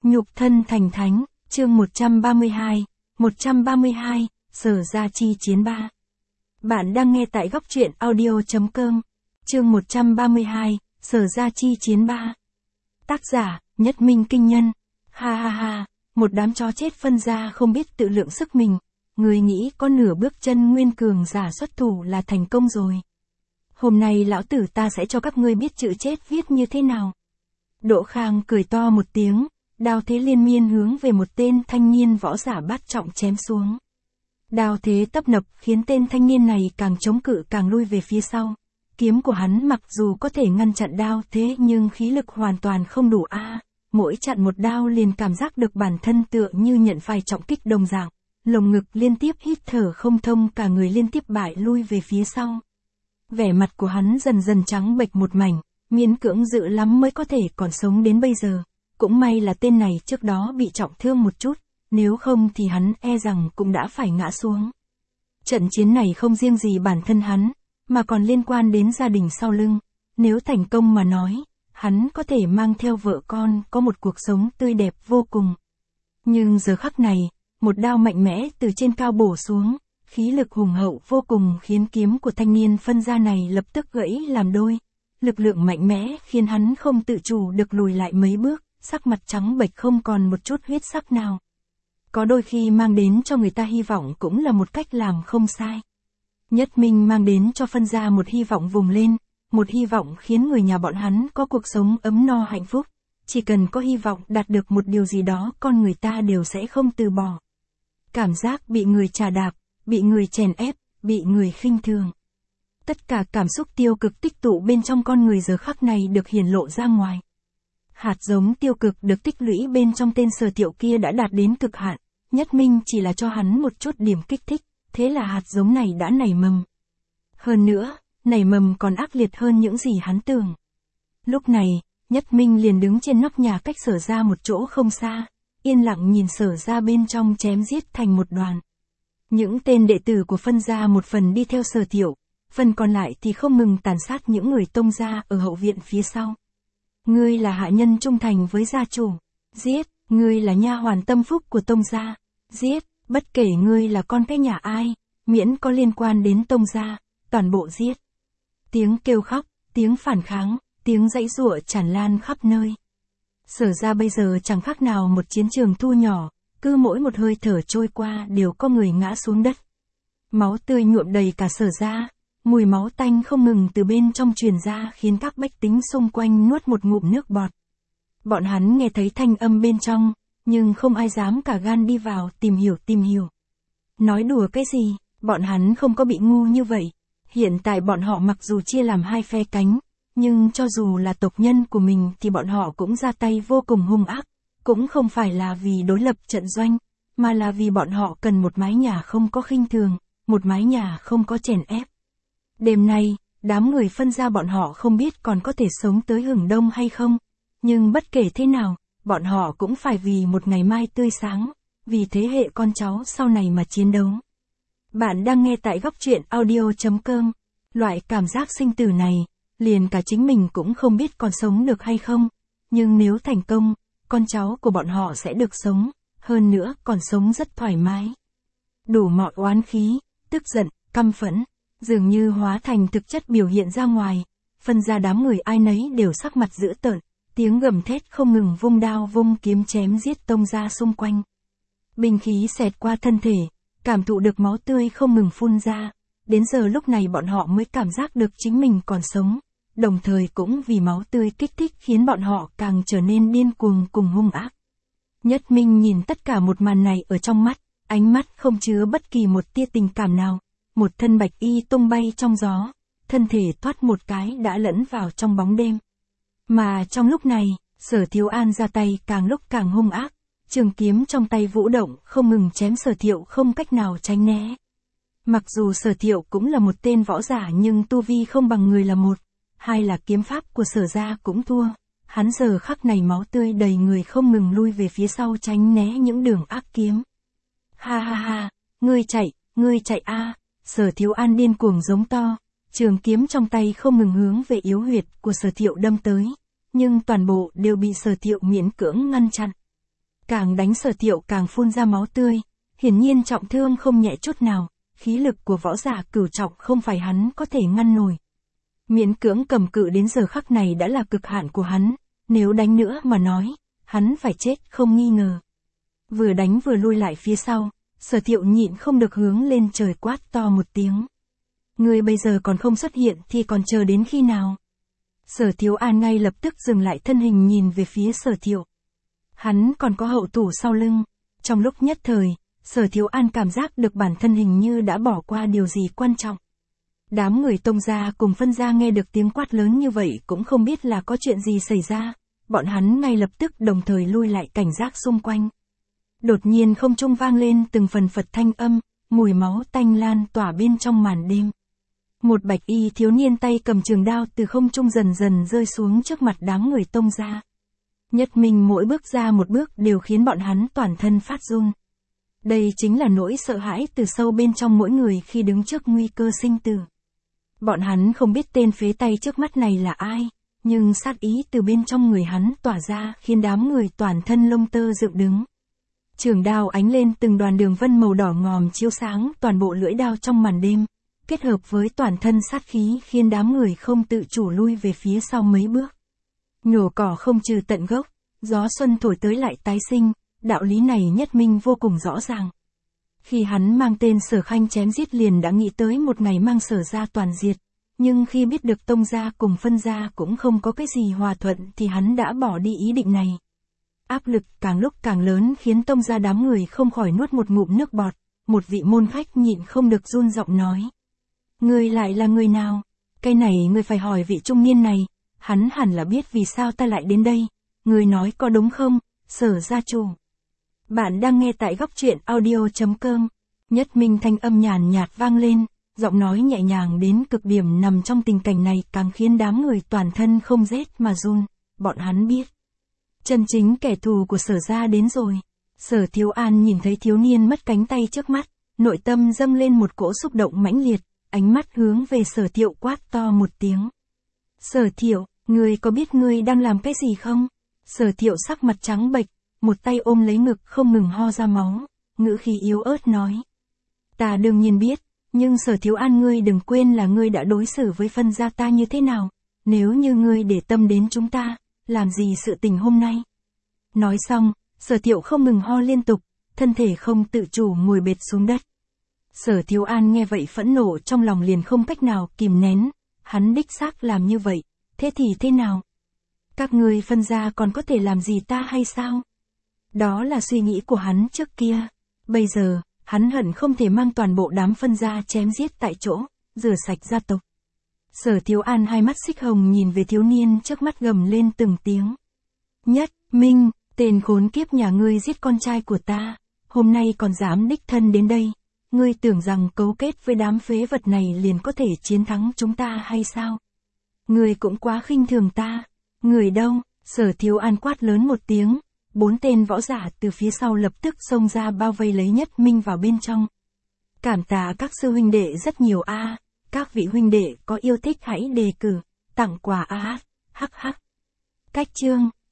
Nhục thân thành thánh, chương 132, Sở Gia chi chiến 3. Bạn đang nghe tại góc truyện audio.com. Chương 132, Sở Gia chi chiến 3. Tác giả, Nhất Minh Kinh Nhân. Ha ha ha, một đám chó chết phân gia không biết tự lượng sức mình. Người nghĩ có nửa bước chân nguyên cường giả xuất thủ là thành công rồi. Hôm nay lão tử ta sẽ cho các ngươi biết chữ chết viết như thế nào. Đỗ Khang cười to một tiếng, đao thế liên miên hướng về một tên thanh niên võ giả bát trọng chém xuống. Đao thế tấp nập khiến tên thanh niên này càng chống cự càng lui về phía sau. Kiếm của hắn mặc dù có thể ngăn chặn đao thế nhưng khí lực hoàn toàn không đủ mỗi chặn một đao liền cảm giác được bản thân tựa như nhận phải trọng kích đồng dạng. Lồng ngực liên tiếp hít thở không thông, cả người liên tiếp bại lui về phía sau. Vẻ mặt của hắn dần dần trắng bệch một mảnh, miễn cưỡng dữ lắm mới có thể còn sống đến bây giờ. Cũng may là tên này trước đó bị trọng thương một chút, nếu không thì hắn e rằng cũng đã phải ngã xuống. Trận chiến này không riêng gì bản thân hắn, mà còn liên quan đến gia đình sau lưng. Nếu thành công mà nói, hắn có thể mang theo vợ con có một cuộc sống tươi đẹp vô cùng. Nhưng giờ khắc này, một đao mạnh mẽ từ trên cao bổ xuống, khí lực hùng hậu vô cùng khiến kiếm của thanh niên phân gia này lập tức gãy làm đôi. Lực lượng mạnh mẽ khiến hắn không tự chủ được lùi lại mấy bước, sắc mặt trắng bệch không còn một chút huyết sắc nào. Có đôi khi mang đến cho người ta hy vọng cũng là một cách làm không sai. Nhất Minh mang đến cho phân gia một hy vọng vùng lên, một hy vọng khiến người nhà bọn hắn có cuộc sống ấm no hạnh phúc. Chỉ cần có hy vọng đạt được một điều gì đó, con người ta đều sẽ không từ bỏ. Cảm giác bị người trà đạp, bị người chèn ép, bị người khinh thường. Tất cả cảm xúc tiêu cực tích tụ bên trong con người giờ khắc này được hiển lộ ra ngoài. Hạt giống tiêu cực được tích lũy bên trong tên Sở Thiệu kia đã đạt đến cực hạn. Nhất Minh chỉ là cho hắn một chút điểm kích thích, thế là hạt giống này đã nảy mầm. Hơn nữa, nảy mầm còn ác liệt hơn những gì hắn tưởng. Lúc này, Nhất Minh liền đứng trên nóc nhà cách Sở Gia một chỗ không xa, yên lặng nhìn Sở Gia bên trong chém giết thành một đoàn. Những tên đệ tử của phân gia một phần đi theo Sở Thiệu, phần còn lại thì không ngừng tàn sát những người Tông gia ở hậu viện phía sau. Ngươi là hạ nhân trung thành với gia chủ, giết. Ngươi là nha hoàn tâm phúc của Tông gia, giết. Bất kể ngươi là con cái nhà ai, miễn có liên quan đến Tông gia, toàn bộ giết. Tiếng kêu khóc, tiếng phản kháng, tiếng giãy giụa tràn lan khắp nơi. Sở Gia bây giờ chẳng khác nào một chiến trường thu nhỏ, cứ mỗi một hơi thở trôi qua đều có người ngã xuống đất. Máu tươi nhuộm đầy cả Sở Gia, mùi máu tanh không ngừng từ bên trong truyền ra khiến các bách tính xung quanh nuốt một ngụm nước bọt. Bọn hắn nghe thấy thanh âm bên trong, nhưng không ai dám cả gan đi vào tìm hiểu. Nói đùa cái gì, bọn hắn không có bị ngu như vậy. Hiện tại bọn họ mặc dù chia làm hai phe cánh, nhưng cho dù là tộc nhân của mình thì bọn họ cũng ra tay vô cùng hung ác. Cũng không phải là vì đối lập trận doanh, mà là vì bọn họ cần một mái nhà không có khinh thường, một mái nhà không có chèn ép. Đêm nay, đám người phân gia bọn họ không biết còn có thể sống tới hừng đông hay không, nhưng bất kể thế nào, bọn họ cũng phải vì một ngày mai tươi sáng, vì thế hệ con cháu sau này mà chiến đấu. Bạn đang nghe tại góc truyện audio.com. Loại cảm giác sinh tử này, liền cả chính mình cũng không biết còn sống được hay không, nhưng nếu thành công, con cháu của bọn họ sẽ được sống, hơn nữa còn sống rất thoải mái. Đủ mọi oán khí, tức giận, căm phẫn, dường như hóa thành thực chất biểu hiện ra ngoài. Phân ra đám người ai nấy đều sắc mặt dữ tợn, tiếng gầm thét không ngừng vung đao vung kiếm chém giết Tông gia xung quanh. Binh khí xẹt qua thân thể, cảm thụ được máu tươi không ngừng phun ra. Đến giờ lúc này bọn họ mới cảm giác được chính mình còn sống, đồng thời cũng vì máu tươi kích thích khiến bọn họ càng trở nên điên cuồng cùng hung ác. Nhất Minh nhìn tất cả một màn này ở trong mắt, ánh mắt không chứa bất kỳ một tia tình cảm nào. Một thân bạch y tung bay trong gió, thân thể thoát một cái đã lẫn vào trong bóng đêm. Mà trong lúc này, Sở Thiếu An ra tay càng lúc càng hung ác, trường kiếm trong tay vũ động không ngừng chém Sở Thiệu không cách nào tránh né. Mặc dù Sở Thiệu cũng là một tên võ giả nhưng tu vi không bằng người là một, hai là kiếm pháp của Sở Gia cũng thua. Hắn giờ khắc này máu tươi đầy người không ngừng lui về phía sau tránh né những đường ác kiếm. Ha ha ha, ngươi chạy a! Sở Thiếu An điên cuồng giống to, trường kiếm trong tay không ngừng hướng về yếu huyệt của Sở Thiệu đâm tới, nhưng toàn bộ đều bị Sở Thiệu miễn cưỡng ngăn chặn. Càng đánh Sở Thiệu càng phun ra máu tươi, hiển nhiên trọng thương không nhẹ chút nào, khí lực của võ giả cửu trọng không phải hắn có thể ngăn nổi. Miễn cưỡng cầm cự đến giờ khắc này đã là cực hạn của hắn, nếu đánh nữa mà nói, hắn phải chết không nghi ngờ. Vừa đánh vừa lui lại phía sau, Sở Thiệu nhịn không được hướng lên trời quát to một tiếng. Ngươi bây giờ còn không xuất hiện thì còn chờ đến khi nào? Sở Thiếu An ngay lập tức dừng lại thân hình nhìn về phía Sở Thiệu. Hắn còn có hậu thủ sau lưng. Trong lúc nhất thời, Sở Thiếu An cảm giác được bản thân hình như đã bỏ qua điều gì quan trọng. Đám người Tông gia cùng Phân gia nghe được tiếng quát lớn như vậy cũng không biết là có chuyện gì xảy ra. Bọn hắn ngay lập tức đồng thời lui lại cảnh giác xung quanh. Đột nhiên không trung vang lên từng phần phật thanh âm, mùi máu tanh lan tỏa bên trong màn đêm. Một bạch y thiếu niên tay cầm trường đao từ không trung dần dần rơi xuống trước mặt đám người Tông gia. Nhất Minh mỗi bước ra một bước đều khiến bọn hắn toàn thân phát run. Đây chính là nỗi sợ hãi từ sâu bên trong mỗi người khi đứng trước nguy cơ sinh tử. Bọn hắn không biết tên phế tay trước mắt này là ai, nhưng sát ý từ bên trong người hắn tỏa ra khiến đám người toàn thân lông tơ dựng đứng. Trường đao ánh lên từng đoàn đường vân màu đỏ ngòm chiếu sáng toàn bộ lưỡi đao trong màn đêm, kết hợp với toàn thân sát khí khiến đám người không tự chủ lui về phía sau mấy bước. Nhổ cỏ không trừ tận gốc, gió xuân thổi tới lại tái sinh, đạo lý này Nhất Minh vô cùng rõ ràng. Khi hắn mang tên Sở Khanh chém giết liền đã nghĩ tới một ngày mang Sở gia toàn diệt, nhưng khi biết được Tông gia cùng Phân gia cũng không có cái gì hòa thuận thì hắn đã bỏ đi ý định này. Áp lực càng lúc càng lớn khiến Tông gia đám người không khỏi nuốt một ngụm nước bọt, một vị môn khách nhịn không được run giọng nói. Ngươi lại là người nào? Cái này ngươi phải hỏi vị trung niên này, hắn hẳn là biết vì sao ta lại đến đây. Ngươi nói có đúng không, Sở gia chủ? Bạn đang nghe tại góc truyện audio.com. Nhất Minh thanh âm nhàn nhạt vang lên, giọng nói nhẹ nhàng đến cực điểm nằm trong tình cảnh này càng khiến đám người toàn thân không rét mà run. Bọn hắn biết. Chân chính kẻ thù của Sở gia đến rồi. Sở Thiếu An nhìn thấy thiếu niên mất cánh tay trước mắt, nội tâm dâng lên một cỗ xúc động mãnh liệt, ánh mắt hướng về Sở Thiệu quát to một tiếng. Sở Thiệu, ngươi có biết ngươi đang làm cái gì không? Sở Thiệu sắc mặt trắng bệch, một tay ôm lấy ngực không ngừng ho ra máu, ngữ khí yếu ớt nói. Ta đương nhiên biết, nhưng Sở Thiếu An ngươi đừng quên là ngươi đã đối xử với Phân gia ta như thế nào, nếu như ngươi để tâm đến chúng ta, làm gì sự tình hôm nay. Nói xong, Sở Thiệu không ngừng ho liên tục, thân thể không tự chủ ngồi bệt xuống đất. Sở Thiếu An nghe vậy phẫn nộ trong lòng liền không cách nào kìm nén, hắn đích xác làm như vậy, thế thì thế nào? Các ngươi Phân gia còn có thể làm gì ta hay sao? Đó là suy nghĩ của hắn trước kia. Bây giờ, hắn hận không thể mang toàn bộ đám Phân gia chém giết tại chỗ, rửa sạch gia tộc. Sở Thiếu An hai mắt xích hồng nhìn về thiếu niên trước mắt gầm lên từng tiếng. Nhất Minh, tên khốn kiếp nhà ngươi giết con trai của ta, hôm nay còn dám đích thân đến đây. Ngươi tưởng rằng cấu kết với đám phế vật này liền có thể chiến thắng chúng ta hay sao? Ngươi cũng quá khinh thường ta. Người đâu? Sở Thiếu An quát lớn một tiếng, 4 tên võ giả từ phía sau lập tức xông ra bao vây lấy Nhất Minh vào bên trong. Cảm tạ các sư huynh đệ rất nhiều a, các vị huynh đệ có yêu thích hãy đề cử, tặng quà a, hắc hắc. Cách chương